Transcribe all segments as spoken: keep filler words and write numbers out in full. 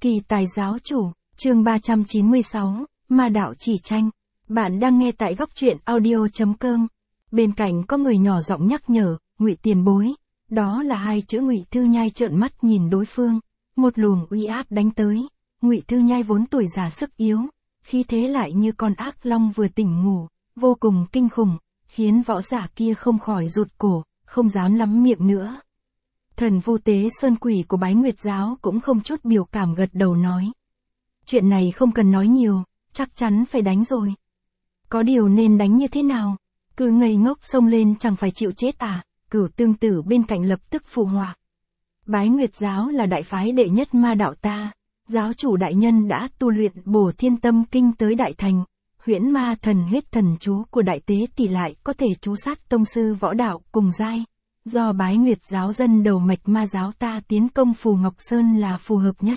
Kỳ tài giáo chủ, chương ba trăm chín mươi sáu, Ma đạo chỉ tranh. Bạn đang nghe tại góc truyện audio chấm com. Bên cạnh có người nhỏ giọng nhắc nhở, Ngụy tiền bối. Đó là hai chữ Ngụy Thư Nhai trợn mắt nhìn đối phương, một luồng uy áp đánh tới. Ngụy Thư Nhai vốn tuổi già sức yếu, khí thế lại như con ác long vừa tỉnh ngủ, vô cùng kinh khủng, khiến võ giả kia không khỏi rụt cổ, không dám lắm miệng nữa. Thần Vu Tế Sơn Quỷ của Bái Nguyệt giáo cũng không chút biểu cảm gật đầu nói. Chuyện này không cần nói nhiều, chắc chắn phải đánh rồi. Có điều nên đánh như thế nào? Cứ ngây ngốc xông lên chẳng phải chịu chết à? Cửu Tương Tử bên cạnh lập tức phụ họa. Bái Nguyệt giáo là đại phái đệ nhất ma đạo ta, giáo chủ đại nhân đã tu luyện Bổ Thiên Tâm Kinh tới đại thành, huyễn ma thần huyết thần chú của đại tế tỷ lại có thể chú sát tông sư võ đạo cùng giai. Do Bái Nguyệt giáo dân đầu mạch ma giáo ta tiến công Phù Ngọc Sơn là phù hợp nhất.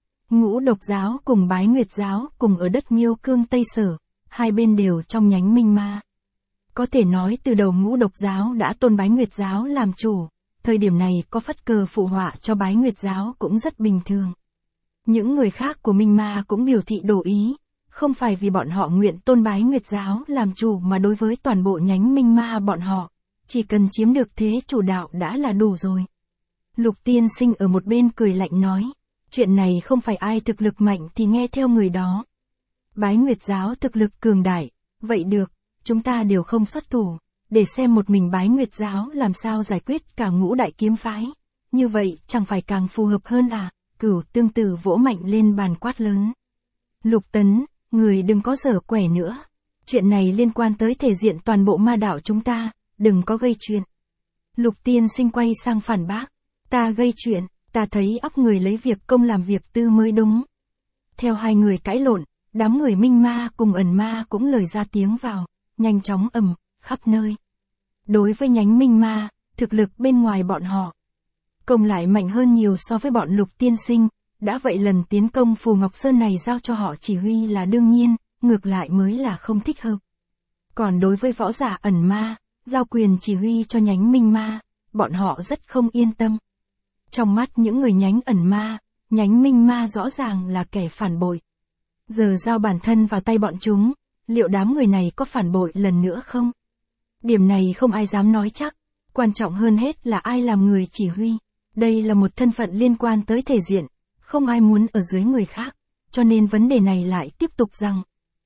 Ngũ Độc giáo cùng Bái Nguyệt giáo cùng ở đất Miêu Cương Tây Sở, hai bên đều trong nhánh minh ma. Có thể nói từ đầu Ngũ Độc giáo đã tôn Bái Nguyệt giáo làm chủ, thời điểm này có phất cờ phụ họa cho Bái Nguyệt giáo cũng rất bình thường. Những người khác của minh ma cũng biểu thị đồng ý, không phải vì bọn họ nguyện tôn Bái Nguyệt giáo làm chủ mà đối với toàn bộ nhánh minh ma bọn họ, chỉ cần chiếm được thế chủ đạo đã là đủ rồi. Lục Tiên Sinh ở một bên cười lạnh nói, chuyện này không phải ai thực lực mạnh thì nghe theo người đó. Bái Nguyệt giáo thực lực cường đại, vậy được, chúng ta đều không xuất thủ, để xem một mình Bái Nguyệt giáo làm sao giải quyết cả ngũ đại kiếm phái. Như vậy chẳng phải càng phù hợp hơn à? Cửu Tương Tử vỗ mạnh lên bàn quát lớn. Lục Tấn, người đừng có giở quẻ nữa. Chuyện này liên quan tới thể diện toàn bộ ma đạo chúng ta, đừng có gây chuyện. Lục Tiên Sinh quay sang phản bác. Ta gây chuyện, ta thấy óc người lấy việc công làm việc tư mới đúng. Theo hai người cãi lộn, đám người minh ma cùng ẩn ma cũng lời ra tiếng vào, nhanh chóng ầm, khắp nơi. Đối với nhánh minh ma, thực lực bên ngoài bọn họ công lại mạnh hơn nhiều so với bọn Lục Tiên Sinh, đã vậy lần tiến công Phù Ngọc Sơn này giao cho họ chỉ huy là đương nhiên, ngược lại mới là không thích hợp. Còn đối với võ giả ẩn ma, giao quyền chỉ huy cho nhánh minh ma, bọn họ rất không yên tâm. Trong mắt những người nhánh ẩn ma, nhánh minh ma rõ ràng là kẻ phản bội. Giờ giao bản thân vào tay bọn chúng, liệu đám người này có phản bội lần nữa không? Điểm này không ai dám nói chắc, quan trọng hơn hết là ai làm người chỉ huy. Đây là một thân phận liên quan tới thể diện, không ai muốn ở dưới người khác, cho nên vấn đề này lại tiếp tục rằng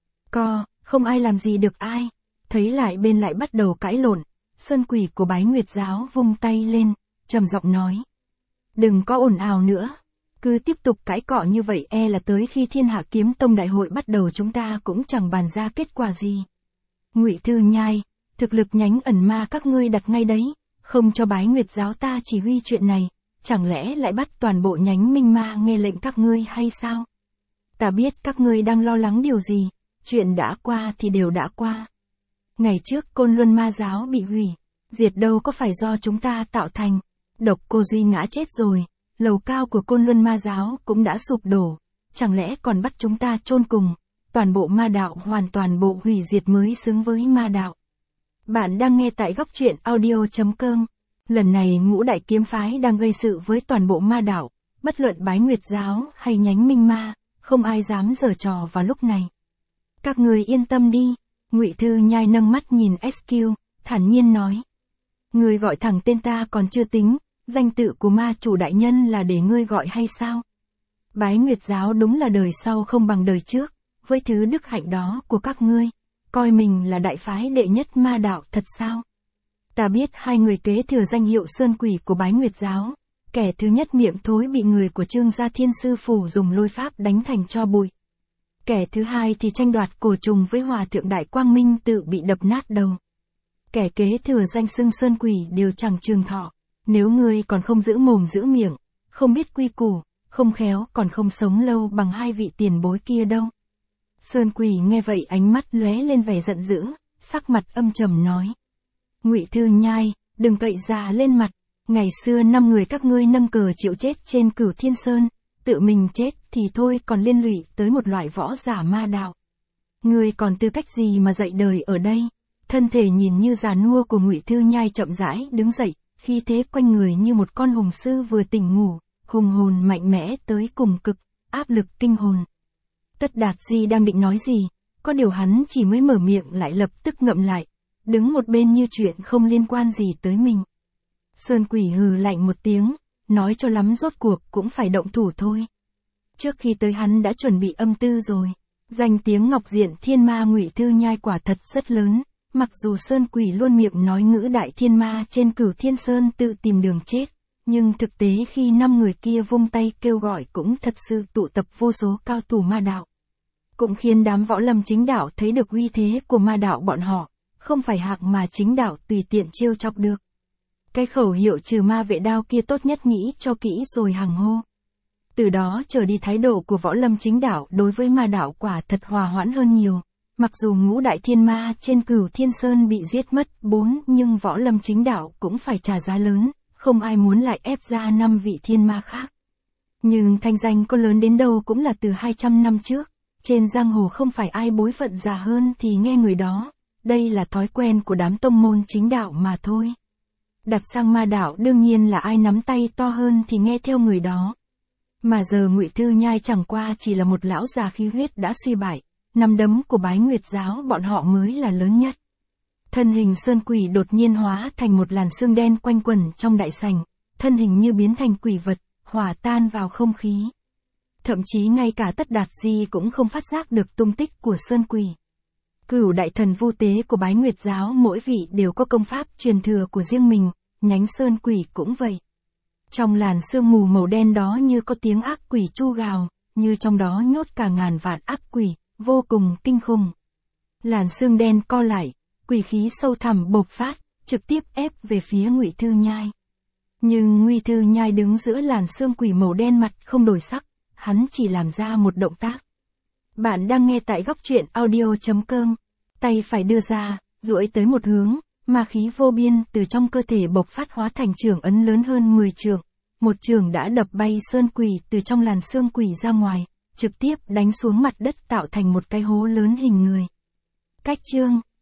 co, không ai làm gì được ai. Thấy lại bên lại bắt đầu cãi lộn, Sơn Quỷ của Bái Nguyệt giáo vung tay lên, trầm giọng nói. Đừng có ồn ào nữa, cứ tiếp tục cãi cọ như vậy e là tới khi Thiên Hạ Kiếm Tông đại hội bắt đầu chúng ta cũng chẳng bàn ra kết quả gì. Ngụy Thư Nhai, thực lực nhánh ẩn ma các ngươi đặt ngay đấy, không cho Bái Nguyệt giáo ta chỉ huy chuyện này, chẳng lẽ lại bắt toàn bộ nhánh minh ma nghe lệnh các ngươi hay sao? Ta biết các ngươi đang lo lắng điều gì, chuyện đã qua thì đều đã qua. Ngày trước Côn Luân ma giáo bị hủy, diệt đâu có phải do chúng ta tạo thành. Độc Cô Duy ngã chết rồi, lầu cao của Côn Luân ma giáo cũng đã sụp đổ, chẳng lẽ còn bắt chúng ta chôn cùng, toàn bộ ma đạo hoàn toàn bộ hủy diệt mới xứng với ma đạo. Bạn đang nghe tại góc truyện audio chấm com. Lần này ngũ đại kiếm phái đang gây sự với toàn bộ ma đạo, bất luận Bái Nguyệt giáo hay nhánh minh ma, không ai dám giở trò vào lúc này. Các người yên tâm đi. Ngụy Thư Nhai nâng mắt nhìn ét quy, thản nhiên nói. Ngươi gọi thẳng tên ta còn chưa tính, danh tự của ma chủ đại nhân là để ngươi gọi hay sao? Bái Nguyệt giáo đúng là đời sau không bằng đời trước, với thứ đức hạnh đó của các ngươi, coi mình là đại phái đệ nhất ma đạo thật sao? Ta biết hai người kế thừa danh hiệu Sơn Quỷ của Bái Nguyệt giáo, kẻ thứ nhất miệng thối bị người của Trương Gia Thiên Sư Phủ dùng lôi pháp đánh thành tro bụi. Kẻ thứ hai thì tranh đoạt cổ trùng với Hòa Thượng Đại Quang Minh tự bị đập nát đầu. Kẻ kế thừa danh xưng Sơn Quỷ đều chẳng trường thọ, nếu ngươi còn không giữ mồm giữ miệng, không biết quy củ, không khéo còn không sống lâu bằng hai vị tiền bối kia đâu. Sơn Quỷ nghe vậy ánh mắt lóe lên vẻ giận dữ, sắc mặt âm trầm nói. Ngụy Thư Nhai, đừng cậy già lên mặt, ngày xưa năm người các ngươi nâng cờ chịu chết trên Cửu Thiên Sơn, tự mình chết thì thôi còn liên lụy tới một loại võ giả ma đạo. Ngươi còn tư cách gì mà dạy đời ở đây? Thân thể nhìn như già nua của Ngụy Thư Nhai chậm rãi đứng dậy, khi thế quanh người như một con hùng sư vừa tỉnh ngủ, hùng hồn mạnh mẽ tới cùng cực, áp lực kinh hồn. Tất Đạt Di đang định nói gì, có điều hắn chỉ mới mở miệng lại lập tức ngậm lại, đứng một bên như chuyện không liên quan gì tới mình. Sơn Quỷ hừ lạnh một tiếng, nói cho lắm rốt cuộc cũng phải động thủ thôi. Trước khi tới hắn đã chuẩn bị âm tư rồi. Danh tiếng Ngọc Diện Thiên Ma Ngụy Thư Nhai quả thật rất lớn, mặc dù Sơn Quỷ luôn miệng nói ngữ đại thiên ma trên Cửu Thiên Sơn tự tìm đường chết, nhưng thực tế khi năm người kia vung tay kêu gọi cũng thật sự tụ tập vô số cao thủ ma đạo. Cũng khiến đám võ lâm chính đạo thấy được uy thế của ma đạo bọn họ, không phải hạng mà chính đạo tùy tiện trêu chọc được. Cái khẩu hiệu trừ ma vệ đao kia tốt nhất nghĩ cho kỹ rồi hằng hô. Từ đó trở đi thái độ của võ lâm chính đạo đối với ma đạo quả thật hòa hoãn hơn nhiều. Mặc dù ngũ đại thiên ma trên Cửu Thiên Sơn bị giết mất bốn nhưng võ lâm chính đạo cũng phải trả giá lớn, không ai muốn lại ép ra năm vị thiên ma khác. Nhưng thanh danh có lớn đến đâu cũng là từ hai trăm năm trước, trên giang hồ không phải ai bối phận già hơn thì nghe người đó, đây là thói quen của đám tông môn chính đạo mà thôi. Đặt sang ma đạo đương nhiên là ai nắm tay to hơn thì nghe theo người đó. Mà giờ Ngụy Thư Nhai chẳng qua chỉ là một lão già khí huyết đã suy bại, nắm đấm của Bái Nguyệt giáo bọn họ mới là lớn nhất. Thân hình Sơn Quỷ đột nhiên hóa thành một làn sương đen quanh quẩn trong đại sảnh, thân hình như biến thành quỷ vật, hòa tan vào không khí. Thậm chí ngay cả Tất Đạt Di cũng không phát giác được tung tích của Sơn Quỷ. Cửu đại thần vu tế của Bái Nguyệt giáo mỗi vị đều có công pháp truyền thừa của riêng mình, nhánh Sơn Quỷ cũng vậy. Trong làn sương mù màu đen đó như có tiếng ác quỷ chu gào, như trong đó nhốt cả ngàn vạn ác quỷ, vô cùng kinh khủng. Làn sương đen co lại, quỷ khí sâu thẳm bộc phát, trực tiếp ép về phía Ngụy Thư Nhai. Nhưng Ngụy Thư Nhai đứng giữa làn sương quỷ màu đen mặt không đổi sắc, hắn chỉ làm ra một động tác. Bạn đang nghe tại góc truyện audio chấm com, tay phải đưa ra, duỗi tới một hướng, ma khí vô biên từ trong cơ thể bộc phát hóa thành chưởng ấn lớn hơn mười chưởng. Một chưởng đã đập bay Sơn Quỷ từ trong làn sương quỷ ra ngoài, trực tiếp đánh xuống mặt đất tạo thành một cái hố lớn hình người. Cách chương